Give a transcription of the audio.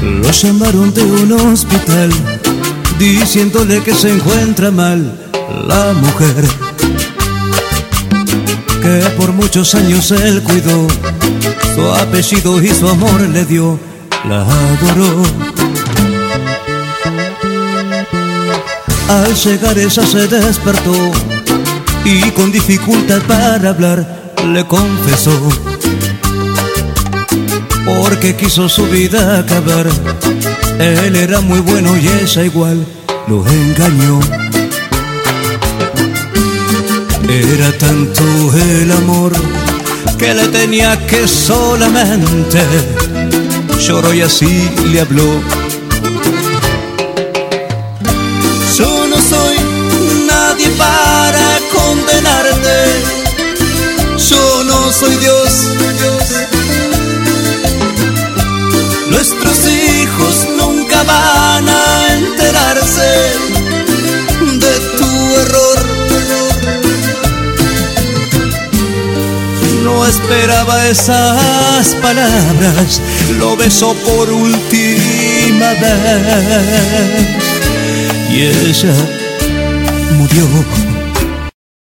Lo llamaron de un hospital diciéndole que se encuentra mal la mujer que por muchos años él cuidó, su apellido y su amor le dio, la adoró. Al llegar ella se despertó y con dificultad para hablar le confesó, porque quiso su vida acabar. Él era muy bueno y ella igual lo engañó. Era tanto el amor que le tenía que solamente lloró y así le habló. Yo no soy nadie para condenarte, yo no soy Dios. Nuestros hijos nunca van a enterarse de tu error. No esperaba esas palabras, lo besó por última vez y ella murió.